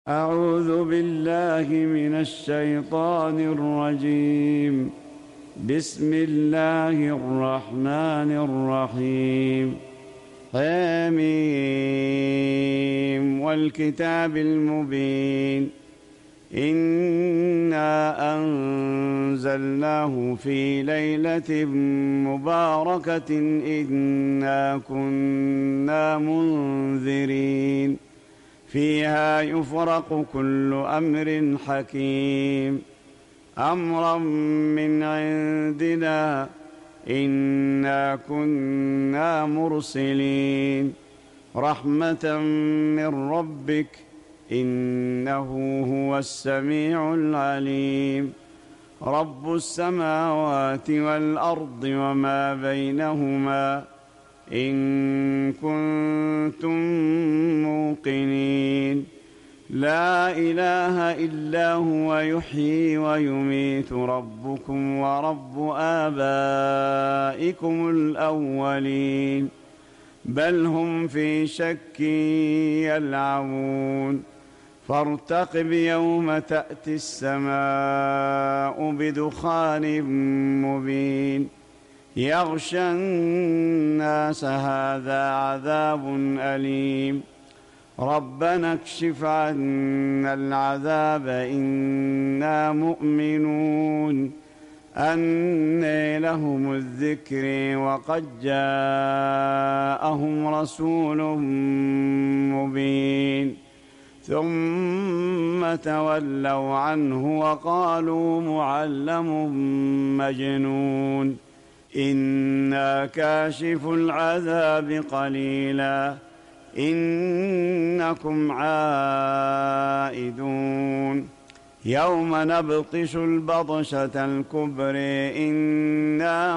أعوذ بالله من الشيطان الرجيم. بسم الله الرحمن الرحيم. حميم والكتاب المبين. إنا أنزلناه في ليلة مباركة إنا كنا منذرين فيها يفرق كل أمر حكيم أمرا من عندنا إنا كنا مرسلين رحمة من ربك إنه هو السميع العليم رب السماوات والأرض وما بينهما إن كنتم موقنين لا إله إلا هو يحيي ويميت ربكم ورب آبائكم الأولين بل هم في شك يلعبون فارتقب يوم تأتي السماء بدخان مبين يغشى الناس هذا عذاب أليم ربنا اكشف عنا العذاب إنا مؤمنون أنى لهم الذكر وقد جاءهم رسول مبين ثم تولوا عنه وقالوا معلم مجنون إنا كاشف العذاب قليلا إنكم عائدون يوم نبطش البطشة الكبر إنا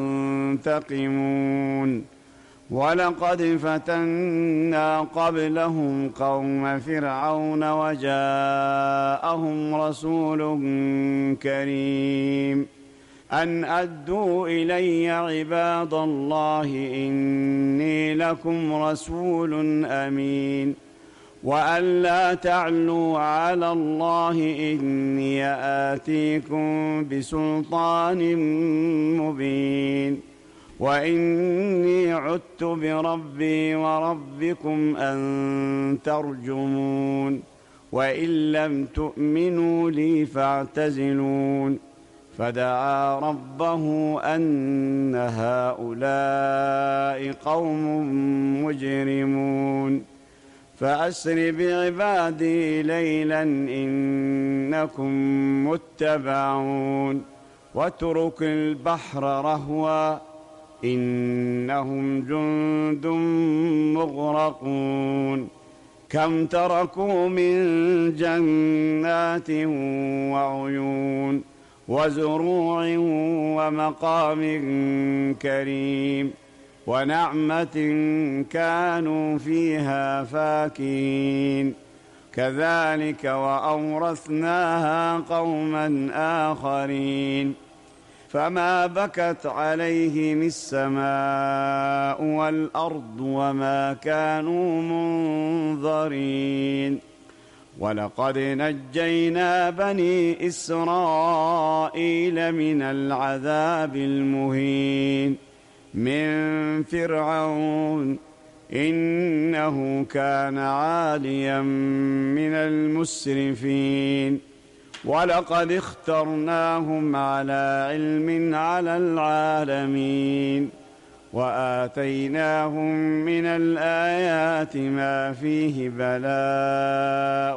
منتقمون ولقد فتنا قبلهم قوم فرعون وجاءهم رسول كريم أن أدوا إلي عباد الله إني لكم رسول أمين وأن لا تعلوا على الله إني آتيكم بسلطان مبين وإني عدت بربي وربكم أن ترجمون وإن لم تؤمنوا لي فاعتزلون فدعا ربه أن هؤلاء قوم مجرمون فأسر بعبادي ليلا إنكم متبعون واترك البحر رهوا إنهم جند مغرقون كم تركوا من جنات وعيون وزروع ومقام كريم ونعمة كانوا فيها فاكهين كذلك وأورثناها قوما آخرين فما بكت عليهم السماء والأرض وما كانوا منظرين ولقد نجينا بني إسرائيل من العذاب المهين من فرعون إنه كان عاليا من المسرفين ولقد اخترناهم على علم على العالمين وآتيناهم من الآيات ما فيه بلاء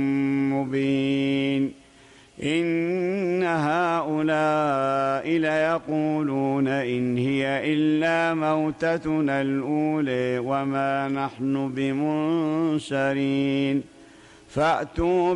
مبين إن هؤلاء ليقولون إن هي إلا موتتنا الأولى وما نحن بمنشرين فأتوا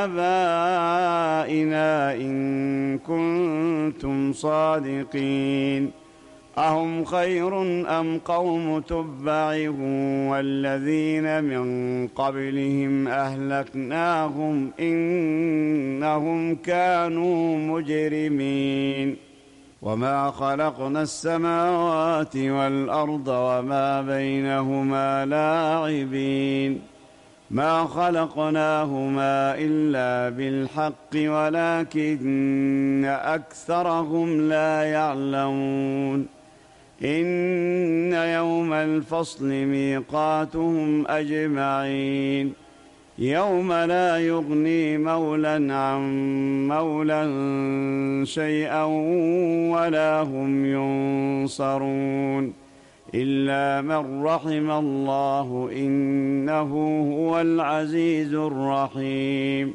بآبائنا إن كنتم صادقين أهم خير أم قوم تبع والذين من قبلهم أهلكناهم إنهم كانوا مجرمين وما خلقنا السماوات والأرض وما بينهما لاعبين ما خلقناهما إلا بالحق ولكن أكثرهم لا يعلمون إن يوم الفصل ميقاتهم أجمعين يوم لا يغني مولى عن مولى شيئا ولا هم ينصرون إلا من رحم الله إنه هو العزيز الرحيم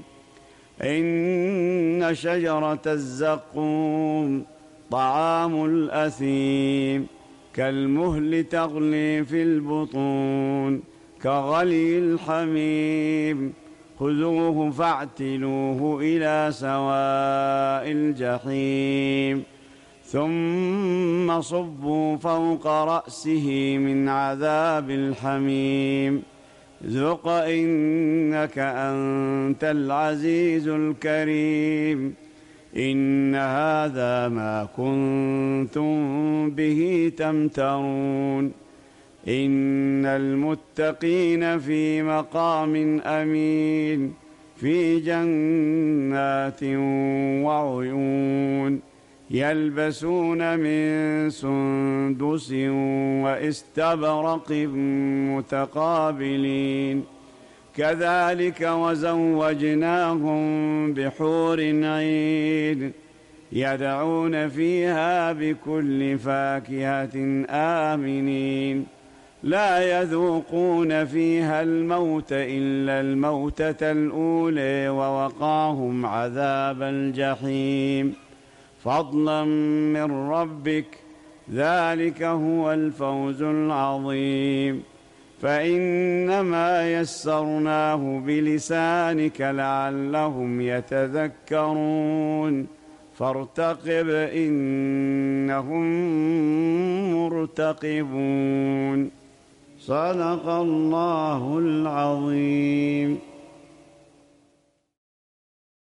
إن شجرة الزقوم طعام الأثيم كالمهل تغلي في البطون كغلي الحميم خذوه فاعتلوه إلى سواء الجحيم ثم صبوا فوق رأسه من عذاب الحميم ذق إنك أنت العزيز الكريم إن هذا ما كنتم به تمترون إن المتقين في مقام أمين في جنات وعيون يلبسون من سندس واستبرق متقابلين كذلك وزوجناهم بحور عين يدعون فيها بكل فاكهة آمنين لا يذوقون فيها الموت إلا الموتة الأولى ووقاهم عذاب الجحيم فضلا من ربك ذلك هو الفوز العظيم فإنما يسرناه بلسانك لعلهم يتذكرون فارتقب إنهم مرتقبون صدق الله العظيم.